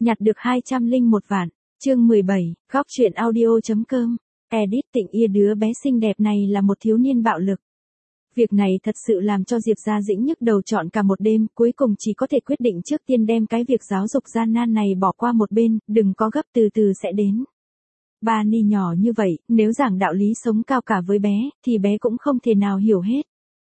Nhặt được 201 vạn. Chương 17, góc truyện audio.com. Edit Tịnh Ia đứa bé xinh đẹp này là một thiếu niên bạo lực. Việc này thật sự làm cho Diệp Gia Dĩnh nhức đầu trọn cả một đêm, cuối cùng chỉ có thể quyết định trước tiên đem cái việc giáo dục gian nan này bỏ qua một bên, đừng có gấp, từ từ sẽ đến. Bunny nhỏ như vậy, nếu giảng đạo lý sống cao cả với bé, thì bé cũng không thể nào hiểu hết.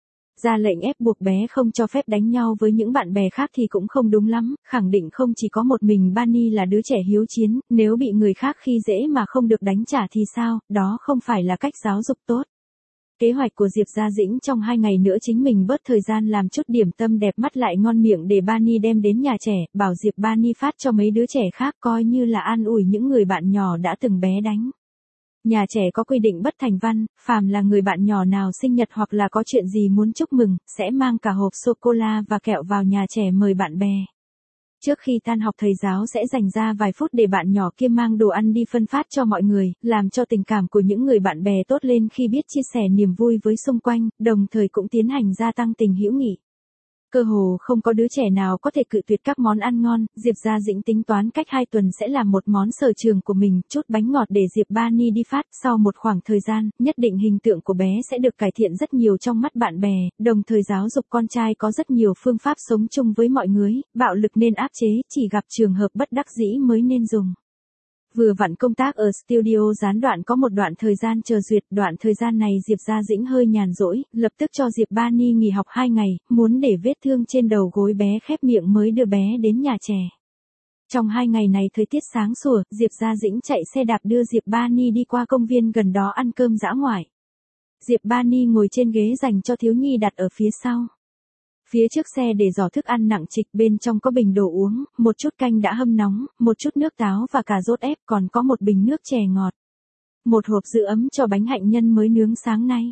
Ra lệnh ép buộc bé không cho phép đánh nhau với những bạn bè khác thì cũng không đúng lắm, khẳng định không chỉ có một mình Bunny là đứa trẻ hiếu chiến, nếu bị người khác khi dễ mà không được đánh trả thì sao, đó không phải là cách giáo dục tốt. Kế hoạch của Diệp Gia Dĩnh trong 2 ngày nữa chính mình bớt thời gian làm chút điểm tâm đẹp mắt lại ngon miệng để Bunny đem đến nhà trẻ, bảo Diệp Bunny phát cho mấy đứa trẻ khác coi như là an ủi những người bạn nhỏ đã từng bé đánh. Nhà trẻ có quy định bất thành văn, phàm là người bạn nhỏ nào sinh nhật hoặc là có chuyện gì muốn chúc mừng, sẽ mang cả hộp sô-cô-la và kẹo vào nhà trẻ mời bạn bè. Trước khi tan học thầy giáo sẽ dành ra vài phút để bạn nhỏ kia mang đồ ăn đi phân phát cho mọi người, làm cho tình cảm của những người bạn bè tốt lên khi biết chia sẻ niềm vui với xung quanh, đồng thời cũng tiến hành gia tăng tình hữu nghị. Cơ hồ không có đứa trẻ nào có thể cự tuyệt các món ăn ngon, Diệp Gia Dĩnh tính toán cách 2 tuần sẽ làm một món sở trường của mình, chút bánh ngọt để Diệp Bunny đi phát, sau một khoảng thời gian, nhất định hình tượng của bé sẽ được cải thiện rất nhiều trong mắt bạn bè, đồng thời giáo dục con trai có rất nhiều phương pháp sống chung với mọi người, bạo lực nên áp chế, chỉ gặp trường hợp bất đắc dĩ mới nên dùng. Vừa vặn công tác ở studio gián đoạn có một đoạn thời gian chờ duyệt, đoạn thời gian này Diệp Gia Dĩnh hơi nhàn rỗi, lập tức cho Diệp Bunny nghỉ học 2 ngày, muốn để vết thương trên đầu gối bé khép miệng mới đưa bé đến nhà trẻ. Trong 2 ngày này thời tiết sáng sủa, Diệp Gia Dĩnh chạy xe đạp đưa Diệp Bunny đi qua công viên gần đó ăn cơm dã ngoại. Diệp Bunny ngồi trên ghế dành cho thiếu nhi đặt ở phía sau. Phía trước xe để giỏ thức ăn nặng trịch, bên trong có bình đồ uống, một chút canh đã hâm nóng, một chút nước táo và cà rốt ép, còn có một bình nước chè ngọt. Một hộp giữ ấm cho bánh hạnh nhân mới nướng sáng nay.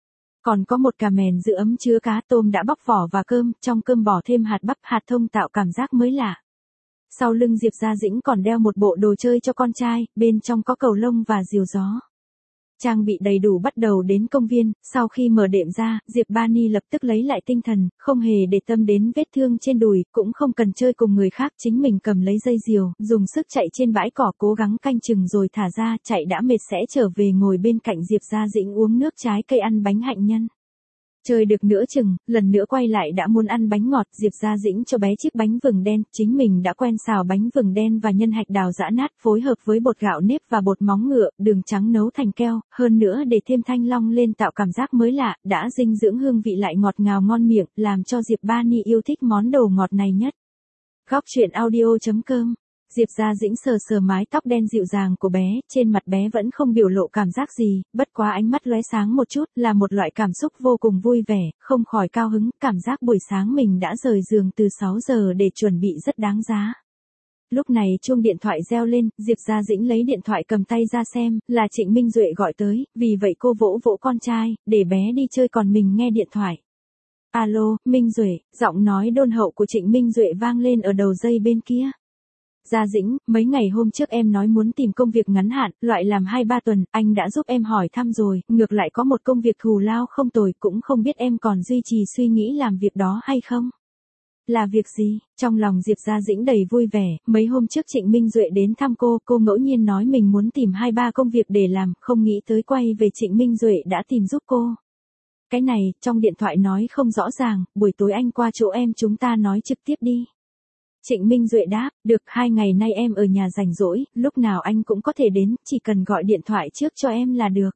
Còn có một cà mèn giữ ấm chứa cá tôm đã bóc vỏ và cơm, trong cơm bỏ thêm hạt bắp, hạt thông tạo cảm giác mới lạ. Sau lưng Diệp Gia Dĩnh còn đeo một bộ đồ chơi cho con trai, bên trong có cầu lông và diều gió. Trang bị đầy đủ bắt đầu đến công viên, sau khi mở đệm ra, Diệp Bunny lập tức lấy lại tinh thần, không hề để tâm đến vết thương trên đùi, cũng không cần chơi cùng người khác, chính mình cầm lấy dây diều, dùng sức chạy trên bãi cỏ cố gắng canh chừng rồi thả ra, chạy đã mệt sẽ trở về ngồi bên cạnh Diệp Gia Dĩnh uống nước trái cây ăn bánh hạnh nhân. Chơi được nửa chừng, lần nữa quay lại đã muốn ăn bánh ngọt, Diệp Gia Dĩnh cho bé chiếc bánh vừng đen, chính mình đã quen xào bánh vừng đen và nhân hạch đào giã nát, phối hợp với bột gạo nếp và bột móng ngựa, đường trắng nấu thành keo, hơn nữa để thêm thanh long lên tạo cảm giác mới lạ, đã dinh dưỡng hương vị lại ngọt ngào ngon miệng, làm cho Diệp Bunny yêu thích món đồ ngọt này nhất. Góc truyện audio.com. Diệp Gia Dĩnh sờ sờ mái tóc đen dịu dàng của bé, trên mặt bé vẫn không biểu lộ cảm giác gì, bất quá ánh mắt lóe sáng một chút, là một loại cảm xúc vô cùng vui vẻ, không khỏi cao hứng, cảm giác buổi sáng mình đã rời giường từ 6 giờ để chuẩn bị rất đáng giá. Lúc này chuông điện thoại reo lên, Diệp Gia Dĩnh lấy điện thoại cầm tay ra xem, là Trịnh Minh Duệ gọi tới, vì vậy cô vỗ vỗ con trai, để bé đi chơi còn mình nghe điện thoại. Alo, Minh Duệ, giọng nói đôn hậu của Trịnh Minh Duệ vang lên ở đầu dây bên kia. Gia Dĩnh, mấy ngày hôm trước em nói muốn tìm công việc ngắn hạn, loại làm 2-3 tuần, anh đã giúp em hỏi thăm rồi, ngược lại có một công việc thù lao không tồi, cũng không biết em còn duy trì suy nghĩ làm việc đó hay không? Là việc gì? Trong lòng Diệp Gia Dĩnh đầy vui vẻ, mấy hôm trước Trịnh Minh Duệ đến thăm cô ngẫu nhiên nói mình muốn tìm 2-3 công việc để làm, không nghĩ tới quay về Trịnh Minh Duệ đã tìm giúp cô. Cái này, trong điện thoại nói không rõ ràng, buổi tối anh qua chỗ em chúng ta nói trực tiếp đi. Trịnh Minh Duệ đáp, được, 2 ngày nay em ở nhà rảnh rỗi, lúc nào anh cũng có thể đến, chỉ cần gọi điện thoại trước cho em là được.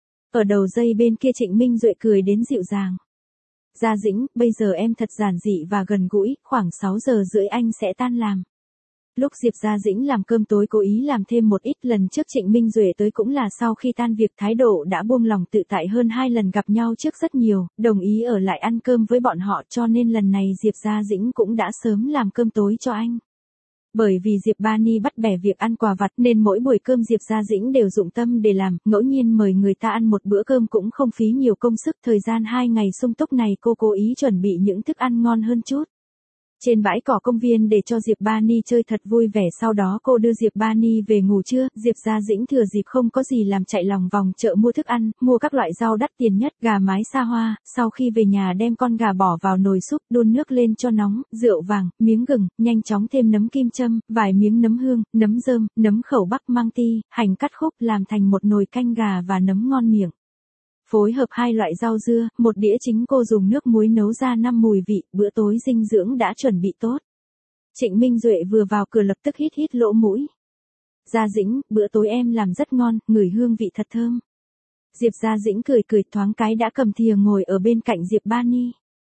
Ở đầu dây bên kia Trịnh Minh Duệ cười đến dịu dàng. Gia Dĩnh, bây giờ em thật giản dị và gần gũi, khoảng 6 giờ rưỡi anh sẽ tan làm. Lúc Diệp Gia Dĩnh làm cơm tối cố ý làm thêm một ít, lần trước Trịnh Minh Duệ tới cũng là sau khi tan việc, thái độ đã buông lòng tự tại hơn 2 lần gặp nhau trước rất nhiều, đồng ý ở lại ăn cơm với bọn họ, cho nên lần này Diệp Gia Dĩnh cũng đã sớm làm cơm tối cho anh. Bởi vì Diệp Bunny bắt bẻ việc ăn quà vặt nên mỗi buổi cơm Diệp Gia Dĩnh đều dụng tâm để làm, ngẫu nhiên mời người ta ăn một bữa cơm cũng không phí nhiều công sức, thời gian 2 ngày sung túc này cô cố ý chuẩn bị những thức ăn ngon hơn chút. Trên bãi cỏ công viên để cho Diệp Ba Ni chơi thật vui vẻ, sau đó cô đưa Diệp Ba Ni về ngủ trưa, Diệp Gia Dĩnh thừa dịp không có gì làm chạy lòng vòng chợ mua thức ăn, mua các loại rau đắt tiền nhất, gà mái xa hoa, sau khi về nhà đem con gà bỏ vào nồi súp, đun nước lên cho nóng, rượu vàng, miếng gừng, nhanh chóng thêm nấm kim châm, vài miếng nấm hương, nấm rơm, nấm khẩu bắc mang ti, hành cắt khúc làm thành một nồi canh gà và nấm ngon miệng. Phối hợp hai loại rau dưa, một đĩa chính cô dùng nước muối nấu ra 5 mùi vị, bữa tối dinh dưỡng đã chuẩn bị tốt. Trịnh Minh Duệ vừa vào cửa lập tức hít hít lỗ mũi. Gia Dĩnh, bữa tối em làm rất ngon, ngửi hương vị thật thơm. Diệp Gia Dĩnh cười cười thoáng cái đã cầm thìa ngồi ở bên cạnh Diệp Ba Ni.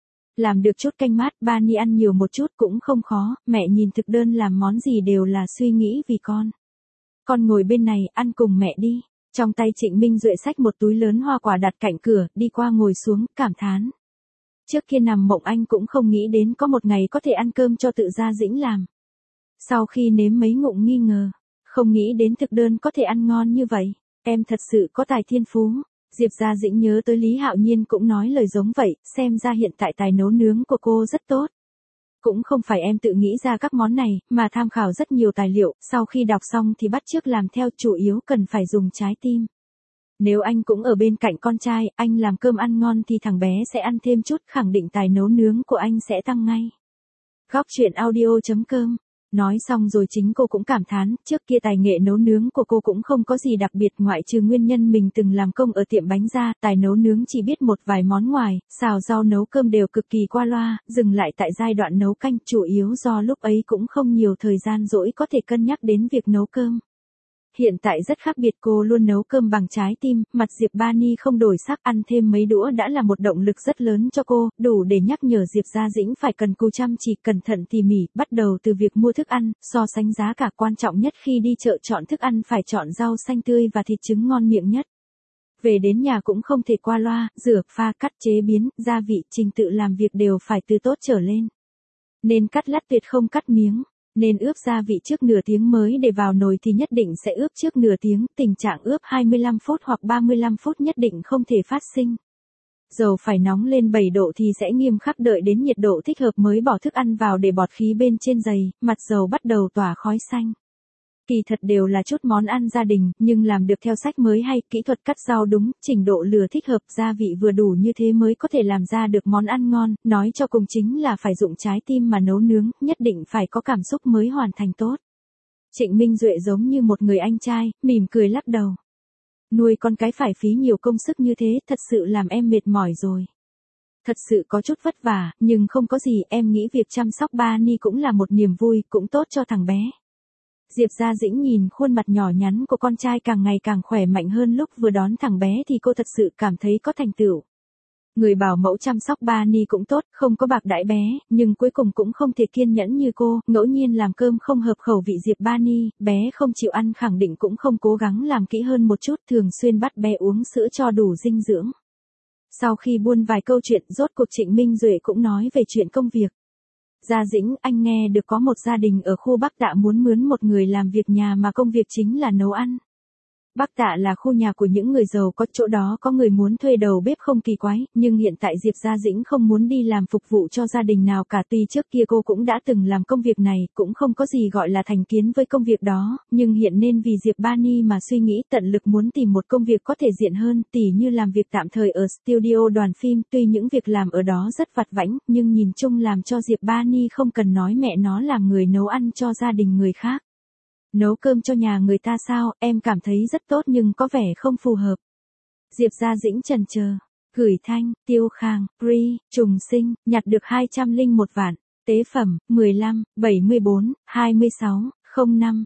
Làm được chút canh mát, Ba Ni ăn nhiều một chút cũng không khó, mẹ nhìn thực đơn làm món gì đều là suy nghĩ vì con. Con ngồi bên này, ăn cùng mẹ đi. Trong tay Trịnh Minh Duệ xách một túi lớn hoa quả đặt cạnh cửa, đi qua ngồi xuống, cảm thán. Trước kia nằm mộng anh cũng không nghĩ đến có một ngày có thể ăn cơm cho tự Gia Dĩnh làm. Sau khi nếm mấy ngụm nghi ngờ, không nghĩ đến thực đơn có thể ăn ngon như vậy, em thật sự có tài thiên phú. Diệp Gia Dĩnh nhớ tới Lý Hạo Nhiên cũng nói lời giống vậy, xem ra hiện tại tài nấu nướng của cô rất tốt. Cũng không phải em tự nghĩ ra các món này, mà tham khảo rất nhiều tài liệu, sau khi đọc xong thì bắt chước làm theo, chủ yếu cần phải dùng trái tim. Nếu anh cũng ở bên cạnh con trai, anh làm cơm ăn ngon thì thằng bé sẽ ăn thêm chút, khẳng định tài nấu nướng của anh sẽ tăng ngay. Góc truyện audio.com. Nói xong rồi chính cô cũng cảm thán, trước kia tài nghệ nấu nướng của cô cũng không có gì đặc biệt, ngoại trừ nguyên nhân mình từng làm công ở tiệm bánh ra, tài nấu nướng chỉ biết một vài món ngoài, xào rau nấu cơm đều cực kỳ qua loa, dừng lại tại giai đoạn nấu canh, chủ yếu do lúc ấy cũng không nhiều thời gian rỗi có thể cân nhắc đến việc nấu cơm. Hiện tại rất khác biệt, cô luôn nấu cơm bằng trái tim, mặt Diệp Ba Ni không đổi sắc, ăn thêm mấy đũa đã là một động lực rất lớn cho cô, đủ để nhắc nhở Diệp Gia Dĩnh phải cần cù chăm chỉ, cẩn thận tỉ mỉ, bắt đầu từ việc mua thức ăn, so sánh giá cả, quan trọng nhất khi đi chợ chọn thức ăn phải chọn rau xanh tươi và thịt trứng ngon miệng nhất. Về đến nhà cũng không thể qua loa, rửa, pha, cắt, chế biến, gia vị, trình tự làm việc đều phải từ tốt trở lên. Nên cắt lát tuyệt không cắt miếng. Nên ướp gia vị trước nửa tiếng mới để vào nồi thì nhất định sẽ ướp trước nửa tiếng, tình trạng ướp 25 phút hoặc 35 phút nhất định không thể phát sinh. Dầu phải nóng lên 7 độ thì sẽ nghiêm khắc, đợi đến nhiệt độ thích hợp mới bỏ thức ăn vào để bọt khí bên trên dày, mặt dầu bắt đầu tỏa khói xanh. Kỳ thật đều là chút món ăn gia đình, nhưng làm được theo sách mới hay, kỹ thuật cắt rau đúng, trình độ lửa thích hợp, gia vị vừa đủ như thế mới có thể làm ra được món ăn ngon, nói cho cùng chính là phải dụng trái tim mà nấu nướng, nhất định phải có cảm xúc mới hoàn thành tốt. Trịnh Minh Duệ giống như một người anh trai, mỉm cười lắc đầu. Nuôi con cái phải phí nhiều công sức như thế, thật sự làm em mệt mỏi rồi. Thật sự có chút vất vả, nhưng không có gì, em nghĩ việc chăm sóc Ba Ni cũng là một niềm vui, cũng tốt cho thằng bé. Diệp Gia Dĩnh nhìn khuôn mặt nhỏ nhắn của con trai càng ngày càng khỏe mạnh hơn, lúc vừa đón thằng bé thì cô thật sự cảm thấy có thành tựu. Người bảo mẫu chăm sóc Ba Ni cũng tốt, không có bạc đãi bé, nhưng cuối cùng cũng không thể kiên nhẫn như cô, ngẫu nhiên làm cơm không hợp khẩu vị Diệp Ba Ni, bé không chịu ăn khẳng định cũng không cố gắng làm kỹ hơn một chút, thường xuyên bắt bé uống sữa cho đủ dinh dưỡng. Sau khi buôn vài câu chuyện, rốt cuộc Trịnh Minh Duệ cũng nói về chuyện công việc. Gia Dĩnh, anh nghe được có một gia đình ở khu Bắc Tạ muốn mướn một người làm việc nhà mà công việc chính là nấu ăn. Bắc Tạ là khu nhà của những người giàu có, chỗ đó có người muốn thuê đầu bếp không kỳ quái, nhưng hiện tại Diệp Gia Dĩnh không muốn đi làm phục vụ cho gia đình nào cả, tuy trước kia cô cũng đã từng làm công việc này, cũng không có gì gọi là thành kiến với công việc đó, nhưng hiện nên vì Diệp Ba Ni mà suy nghĩ, tận lực muốn tìm một công việc có thể diện hơn, tỉ như làm việc tạm thời ở studio đoàn phim, tuy những việc làm ở đó rất vặt vãnh, nhưng nhìn chung làm cho Diệp Ba Ni không cần nói mẹ nó làm người nấu ăn cho gia đình người khác. Nấu cơm cho nhà người ta sao, em cảm thấy rất tốt nhưng có vẻ không phù hợp. Diệp Gia Dĩnh chần chờ, gửi Thanh, Tiêu Khang, Pri, Trùng Sinh, nhặt được 201 vạn, tế phẩm, 15, 74, 26, 05,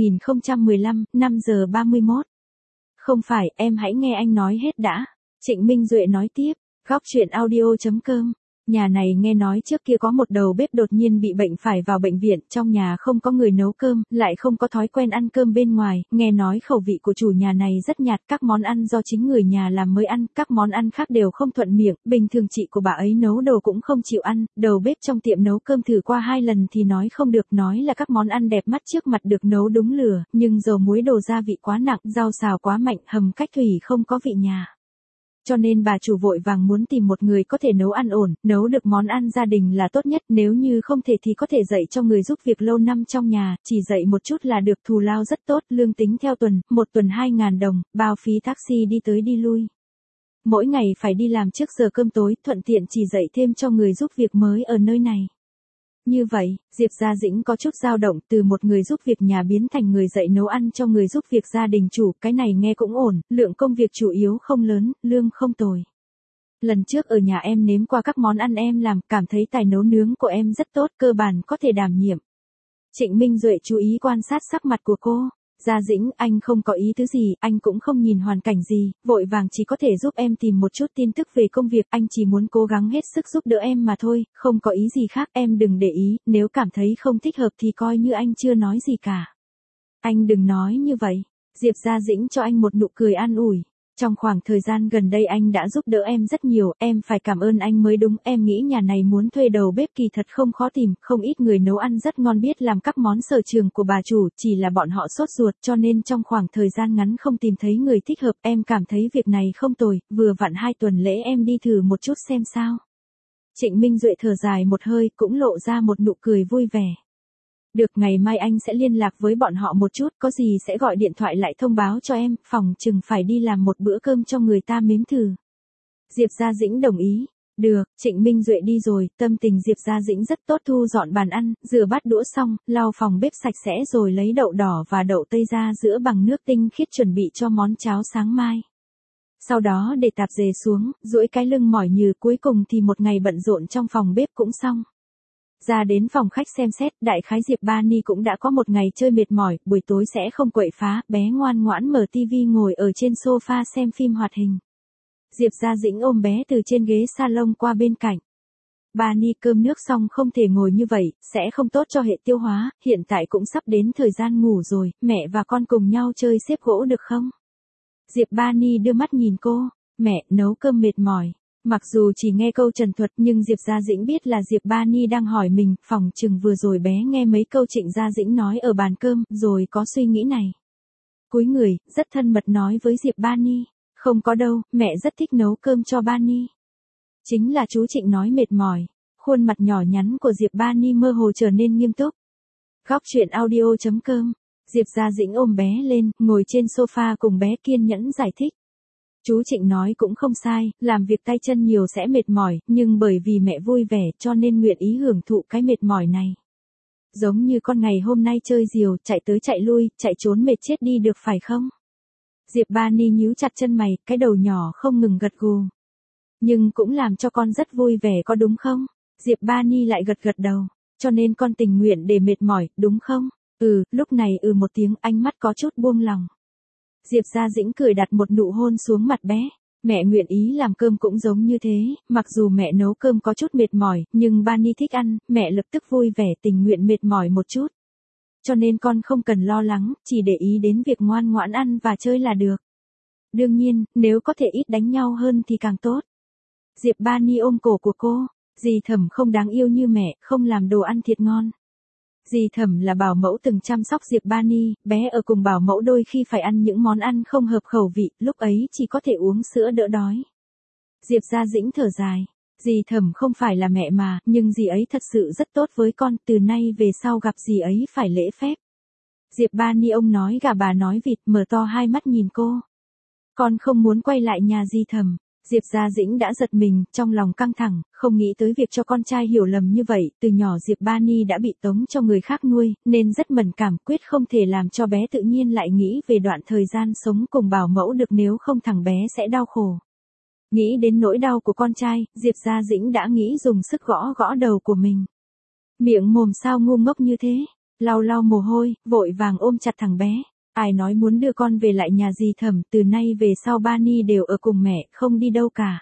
2015, 5 giờ 31. Không phải, em hãy nghe anh nói hết đã. Trịnh Minh Duệ nói tiếp, góc truyện audio.com. Nhà này nghe nói trước kia có một đầu bếp đột nhiên bị bệnh phải vào bệnh viện, trong nhà không có người nấu cơm, lại không có thói quen ăn cơm bên ngoài, nghe nói khẩu vị của chủ nhà này rất nhạt, các món ăn do chính người nhà làm mới ăn, các món ăn khác đều không thuận miệng, bình thường chị của bà ấy nấu đồ cũng không chịu ăn, đầu bếp trong tiệm nấu cơm thử qua 2 lần thì nói không được, nói là các món ăn đẹp mắt trước mặt được nấu đúng lửa, nhưng dầu muối đồ gia vị quá nặng, rau xào quá mạnh, hầm cách thủy không có vị nhà. Cho nên bà chủ vội vàng muốn tìm một người có thể nấu ăn ổn, nấu được món ăn gia đình là tốt nhất, nếu như không thể thì có thể dạy cho người giúp việc lâu năm trong nhà, chỉ dạy một chút là được, thù lao rất tốt, lương tính theo tuần, một tuần 2.000 đồng, bao phí taxi đi tới đi lui. Mỗi ngày phải đi làm trước giờ cơm tối, thuận tiện chỉ dạy thêm cho người giúp việc mới ở nơi này. Như vậy, Diệp Gia Dĩnh có chút dao động, từ một người giúp việc nhà biến thành người dạy nấu ăn cho người giúp việc gia đình chủ, cái này nghe cũng ổn, lượng công việc chủ yếu không lớn, lương không tồi. Lần trước ở nhà em nếm qua các món ăn em làm, cảm thấy tài nấu nướng của em rất tốt, cơ bản có thể đảm nhiệm. Trịnh Minh Duệ chú ý quan sát sắc mặt của cô. Gia Dĩnh, anh không có ý tứ gì, anh cũng không nhìn hoàn cảnh gì, vội vàng chỉ có thể giúp em tìm một chút tin tức về công việc, anh chỉ muốn cố gắng hết sức giúp đỡ em mà thôi, không có ý gì khác, em đừng để ý, nếu cảm thấy không thích hợp thì coi như anh chưa nói gì cả. Anh đừng nói như vậy. Diệp Gia Dĩnh cho anh một nụ cười an ủi. Trong khoảng thời gian gần đây anh đã giúp đỡ em rất nhiều, em phải cảm ơn anh mới đúng, em nghĩ nhà này muốn thuê đầu bếp kỳ thật không khó tìm, không ít người nấu ăn rất ngon biết làm các món sở trường của bà chủ, chỉ là bọn họ sốt ruột cho nên trong khoảng thời gian ngắn không tìm thấy người thích hợp, em cảm thấy việc này không tồi, vừa vặn 2 tuần lễ em đi thử một chút xem sao. Trịnh Minh Duệ thở dài một hơi, cũng lộ ra một nụ cười vui vẻ. Được, ngày mai anh sẽ liên lạc với bọn họ một chút, có gì sẽ gọi điện thoại lại thông báo cho em, phòng chừng phải đi làm một bữa cơm cho người ta nếm thử. Diệp Gia Dĩnh đồng ý. Được, Trịnh Minh Duệ đi rồi, tâm tình Diệp Gia Dĩnh rất tốt, thu dọn bàn ăn, rửa bát đũa xong, lau phòng bếp sạch sẽ rồi lấy đậu đỏ và đậu tây ra giữa bằng nước tinh khiết chuẩn bị cho món cháo sáng mai. Sau đó để tạp dề xuống, duỗi cái lưng mỏi nhừ, cuối cùng thì một ngày bận rộn trong phòng bếp cũng xong. Ra đến phòng khách xem xét, đại khái Diệp Ba Ni cũng đã có một ngày chơi mệt mỏi, buổi tối sẽ không quậy phá, bé ngoan ngoãn mở tivi ngồi ở trên sofa xem phim hoạt hình. Diệp Gia Dĩnh ôm bé từ trên ghế salon qua bên cạnh. Ba Ni, cơm nước xong không thể ngồi như vậy, sẽ không tốt cho hệ tiêu hóa, hiện tại cũng sắp đến thời gian ngủ rồi, mẹ và con cùng nhau chơi xếp gỗ được không? Diệp Ba Ni đưa mắt nhìn cô, mẹ, nấu cơm mệt mỏi. Mặc dù chỉ nghe câu trần thuật nhưng Diệp Gia Dĩnh biết là Diệp Ba Ni đang hỏi mình, phòng chừng vừa rồi bé nghe mấy câu Trịnh Gia Dĩnh nói ở bàn cơm, rồi có suy nghĩ này. Cúi người, rất thân mật nói với Diệp Ba Ni, không có đâu, mẹ rất thích nấu cơm cho Ba Ni. Chính là chú Trịnh nói mệt mỏi, khuôn mặt nhỏ nhắn của Diệp Ba Ni mơ hồ trở nên nghiêm túc. Góc truyện audio.com, Diệp Gia Dĩnh ôm bé lên, ngồi trên sofa cùng bé kiên nhẫn giải thích. Chú Trịnh nói cũng không sai, làm việc tay chân nhiều sẽ mệt mỏi, nhưng bởi vì mẹ vui vẻ cho nên nguyện ý hưởng thụ cái mệt mỏi này. Giống như con ngày hôm nay chơi diều, chạy tới chạy lui, chạy trốn mệt chết đi được phải không? Diệp Ba Ni nhíu chặt chân mày, cái đầu nhỏ không ngừng gật gù. Nhưng cũng làm cho con rất vui vẻ có đúng không? Diệp Ba Ni lại gật gật đầu, cho nên con tình nguyện để mệt mỏi, đúng không? Lúc này một tiếng, ánh mắt có chút buông lòng. Diệp Gia Dĩnh cười đặt một nụ hôn xuống mặt bé. Mẹ nguyện ý làm cơm cũng giống như thế, mặc dù mẹ nấu cơm có chút mệt mỏi, nhưng Ba Ni thích ăn, mẹ lập tức vui vẻ tình nguyện mệt mỏi một chút. Cho nên con không cần lo lắng, chỉ để ý đến việc ngoan ngoãn ăn và chơi là được. Đương nhiên, nếu có thể ít đánh nhau hơn thì càng tốt. Diệp Ba Ni ôm cổ của cô, dì Thẩm không đáng yêu như mẹ, không làm đồ ăn thiệt ngon. Dì Thẩm là bảo mẫu từng chăm sóc Diệp Ba Ni, bé ở cùng bảo mẫu đôi khi phải ăn những món ăn không hợp khẩu vị, lúc ấy chỉ có thể uống sữa đỡ đói. Diệp Gia Dĩnh thở dài, dì Thẩm không phải là mẹ mà, nhưng dì ấy thật sự rất tốt với con, từ nay về sau gặp dì ấy phải lễ phép. Diệp Ba Ni ông nói gà bà nói vịt, mở to hai mắt nhìn cô. Con không muốn quay lại nhà dì Thẩm. Diệp Gia Dĩnh đã giật mình, trong lòng căng thẳng, không nghĩ tới việc cho con trai hiểu lầm như vậy, từ nhỏ Diệp Ba Ni đã bị tống cho người khác nuôi, nên rất mẫn cảm, quyết không thể làm cho bé tự nhiên lại nghĩ về đoạn thời gian sống cùng bảo mẫu được, nếu không thằng bé sẽ đau khổ. Nghĩ đến nỗi đau của con trai, Diệp Gia Dĩnh đã nghĩ dùng sức gõ gõ đầu của mình. Miệng mồm sao ngu ngốc như thế, lau lau mồ hôi, vội vàng ôm chặt thằng bé. Ai nói muốn đưa con về lại nhà dì Thẩm, từ nay về sau Ba Ni đều ở cùng mẹ, không đi đâu cả.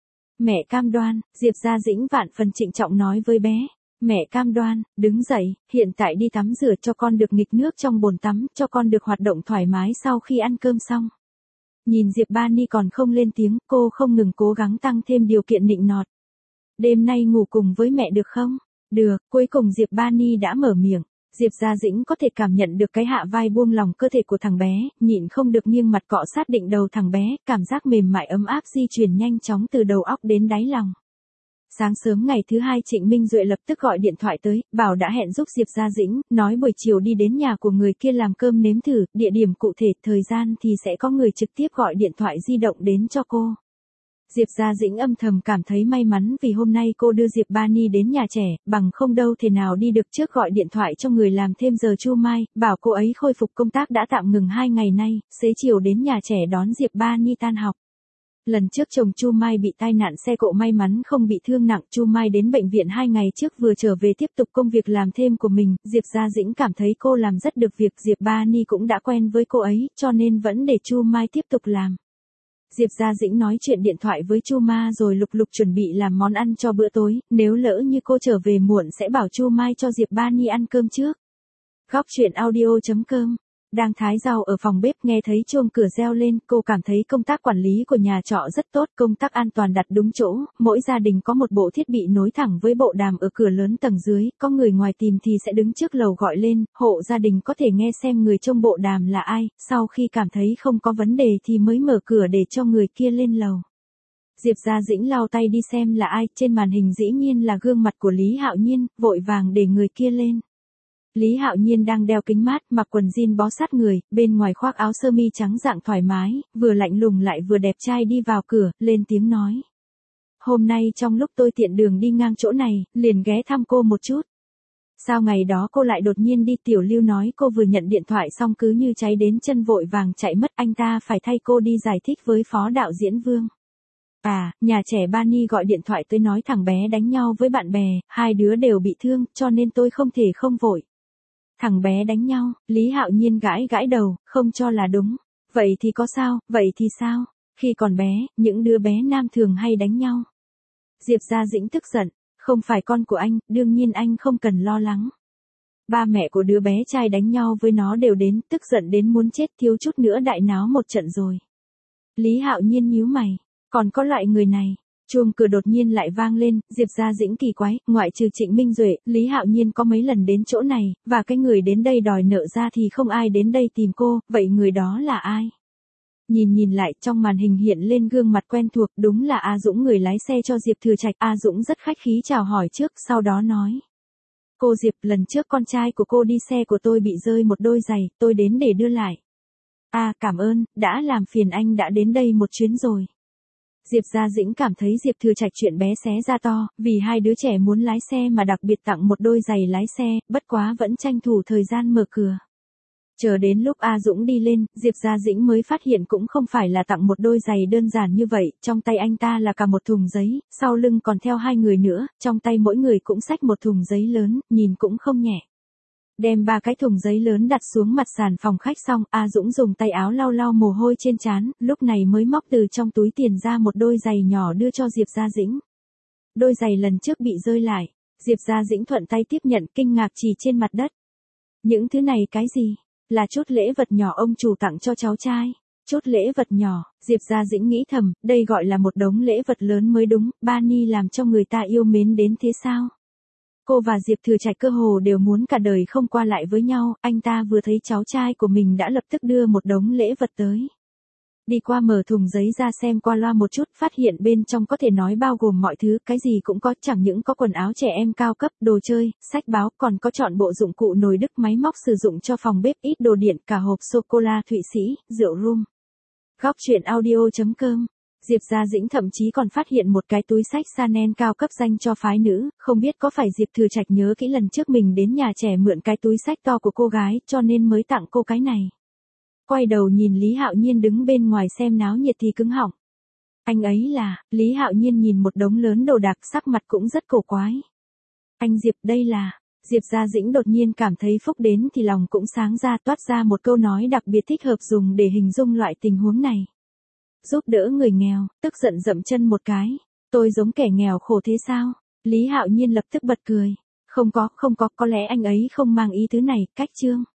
Mẹ cam đoan, Diệp Gia Dĩnh vạn phần trịnh trọng nói với bé. Mẹ cam đoan, đứng dậy, hiện tại đi tắm rửa cho con được nghịch nước trong bồn tắm, cho con được hoạt động thoải mái sau khi ăn cơm xong. Nhìn Diệp Ba Ni còn không lên tiếng, cô không ngừng cố gắng tăng thêm điều kiện nịnh nọt. Đêm nay ngủ cùng với mẹ được không? Được, cuối cùng Diệp Ba Ni đã mở miệng. Diệp Gia Dĩnh có thể cảm nhận được cái hạ vai buông lòng cơ thể của thằng bé, nhịn không được nghiêng mặt cọ sát định đầu thằng bé, cảm giác mềm mại ấm áp di chuyển nhanh chóng từ đầu óc đến đáy lòng. Sáng sớm ngày thứ hai Trịnh Minh Duệ lập tức gọi điện thoại tới, bảo đã hẹn giúp Diệp Gia Dĩnh, nói buổi chiều đi đến nhà của người kia làm cơm nếm thử, địa điểm cụ thể, thời gian thì sẽ có người trực tiếp gọi điện thoại di động đến cho cô. Diệp Gia Dĩnh âm thầm cảm thấy may mắn vì hôm nay cô đưa Diệp Bani đến nhà trẻ, bằng không đâu thể nào đi được trước gọi điện thoại cho người làm thêm giờ Chu Mai, bảo cô ấy khôi phục công tác đã tạm ngừng 2 ngày nay, xế chiều đến nhà trẻ đón Diệp Bani tan học. Lần trước chồng Chu Mai bị tai nạn xe cộ may mắn không bị thương nặng, Chu Mai đến bệnh viện 2 ngày trước vừa trở về tiếp tục công việc làm thêm của mình, Diệp Gia Dĩnh cảm thấy cô làm rất được việc, Diệp Bani cũng đã quen với cô ấy, cho nên vẫn để Chu Mai tiếp tục làm. Diệp Gia Dĩnh nói chuyện điện thoại với Chu Ma rồi lục lục chuẩn bị làm món ăn cho bữa tối, nếu lỡ như cô trở về muộn sẽ bảo Chu Mai cho Diệp Bani ăn cơm trước. Góc chuyện audio.com. Đang thái rau ở phòng bếp nghe thấy chuông cửa reo lên, cô cảm thấy công tác quản lý của nhà trọ rất tốt, công tác an toàn đặt đúng chỗ, mỗi gia đình có một bộ thiết bị nối thẳng với bộ đàm ở cửa lớn tầng dưới, có người ngoài tìm thì sẽ đứng trước lầu gọi lên, hộ gia đình có thể nghe xem người trong bộ đàm là ai, sau khi cảm thấy không có vấn đề thì mới mở cửa để cho người kia lên lầu. Diệp Gia Dĩnh lau tay đi xem là ai, trên màn hình dĩ nhiên là gương mặt của Lý Hạo Nhiên, vội vàng để người kia lên. Lý Hạo Nhiên đang đeo kính mát, mặc quần jean bó sát người, bên ngoài khoác áo sơ mi trắng dạng thoải mái, vừa lạnh lùng lại vừa đẹp trai đi vào cửa, lên tiếng nói. Hôm nay trong lúc tôi tiện đường đi ngang chỗ này, liền ghé thăm cô một chút. Sao ngày đó cô lại đột nhiên đi, Tiểu Lưu nói cô vừa nhận điện thoại xong cứ như cháy đến chân vội vàng chạy mất, anh ta phải thay cô đi giải thích với phó đạo diễn Vương. À, nhà trẻ Bani gọi điện thoại tới nói thằng bé đánh nhau với bạn bè, hai đứa đều bị thương, cho nên tôi không thể không vội. Thằng bé đánh nhau, Lý Hạo Nhiên gãi gãi đầu, không cho là đúng. Vậy thì có sao, vậy thì sao? Khi còn bé, những đứa bé nam thường hay đánh nhau. Diệp Gia Dĩnh tức giận, không phải con của anh, đương nhiên anh không cần lo lắng. Ba mẹ của đứa bé trai đánh nhau với nó đều đến, tức giận đến muốn chết, thiếu chút nữa đại náo một trận rồi. Lý Hạo Nhiên nhíu mày, còn có loại người này. Chuông cửa đột nhiên lại vang lên, Diệp Gia Dĩnh kỳ quái, ngoại trừ Trịnh Minh Duệ, Lý Hạo Nhiên có mấy lần đến chỗ này, và cái người đến đây đòi nợ ra thì không ai đến đây tìm cô, vậy người đó là ai? Nhìn lại trong màn hình hiện lên gương mặt quen thuộc, đúng là A Dũng, người lái xe cho Diệp Thừa Trạch. A Dũng rất khách khí chào hỏi trước, sau đó nói. Cô Diệp, lần trước con trai của cô đi xe của tôi bị rơi một đôi giày, tôi đến để đưa lại. À, cảm ơn, đã làm phiền anh đã đến đây một chuyến rồi. Diệp Gia Dĩnh cảm thấy Diệp Thừa Trạch chuyện bé xé ra to, vì hai đứa trẻ muốn lái xe mà đặc biệt tặng một đôi giày lái xe, bất quá vẫn tranh thủ thời gian mở cửa. Chờ đến lúc A Dũng đi lên, Diệp Gia Dĩnh mới phát hiện cũng không phải là tặng một đôi giày đơn giản như vậy, trong tay anh ta là cả một thùng giấy, sau lưng còn theo hai người nữa, trong tay mỗi người cũng xách một thùng giấy lớn, nhìn cũng không nhẹ. Đem ba cái thùng giấy lớn đặt xuống mặt sàn phòng khách xong, A Dũng dùng tay áo lau lau mồ hôi trên trán, lúc này mới móc từ trong túi tiền ra một đôi giày nhỏ đưa cho Diệp Gia Dĩnh. Đôi giày lần trước bị rơi lại, Diệp Gia Dĩnh thuận tay tiếp nhận, kinh ngạc chỉ trên mặt đất. Những thứ này cái gì? Là chút lễ vật nhỏ ông chủ tặng cho cháu trai. Chút lễ vật nhỏ, Diệp Gia Dĩnh nghĩ thầm, đây gọi là một đống lễ vật lớn mới đúng, Bani làm cho người ta yêu mến đến thế sao? Cô và Diệp Thừa Trạch cơ hồ đều muốn cả đời không qua lại với nhau, anh ta vừa thấy cháu trai của mình đã lập tức đưa một đống lễ vật tới. Đi qua mở thùng giấy ra xem qua loa một chút, phát hiện bên trong có thể nói bao gồm mọi thứ, cái gì cũng có, chẳng những có quần áo trẻ em cao cấp, đồ chơi, sách báo, còn có trọn bộ dụng cụ nồi đức, máy móc sử dụng cho phòng bếp, ít đồ điện, cả hộp sô-cô-la Thụy Sĩ, rượu rum. Góc chuyện audio.com. Diệp Gia Dĩnh thậm chí còn phát hiện một cái túi xách Chanel cao cấp dành cho phái nữ, không biết có phải Diệp Thừa Trạch nhớ kỹ lần trước mình đến nhà trẻ mượn cái túi xách to của cô gái, cho nên mới tặng cô cái này. Quay đầu nhìn Lý Hạo Nhiên đứng bên ngoài xem náo nhiệt thì cứng họng. Anh ấy là, Lý Hạo Nhiên nhìn một đống lớn đồ đạc, sắc mặt cũng rất cổ quái. Anh Diệp, đây là, Diệp Gia Dĩnh đột nhiên cảm thấy phúc đến thì lòng cũng sáng ra, toát ra một câu nói đặc biệt thích hợp dùng để hình dung loại tình huống này. Giúp đỡ người nghèo, tức giận dậm chân một cái. Tôi giống kẻ nghèo khổ thế sao? Lý Hạo Nhiên lập tức bật cười. Không có, có lẽ anh ấy không mang ý tứ này, cách chương.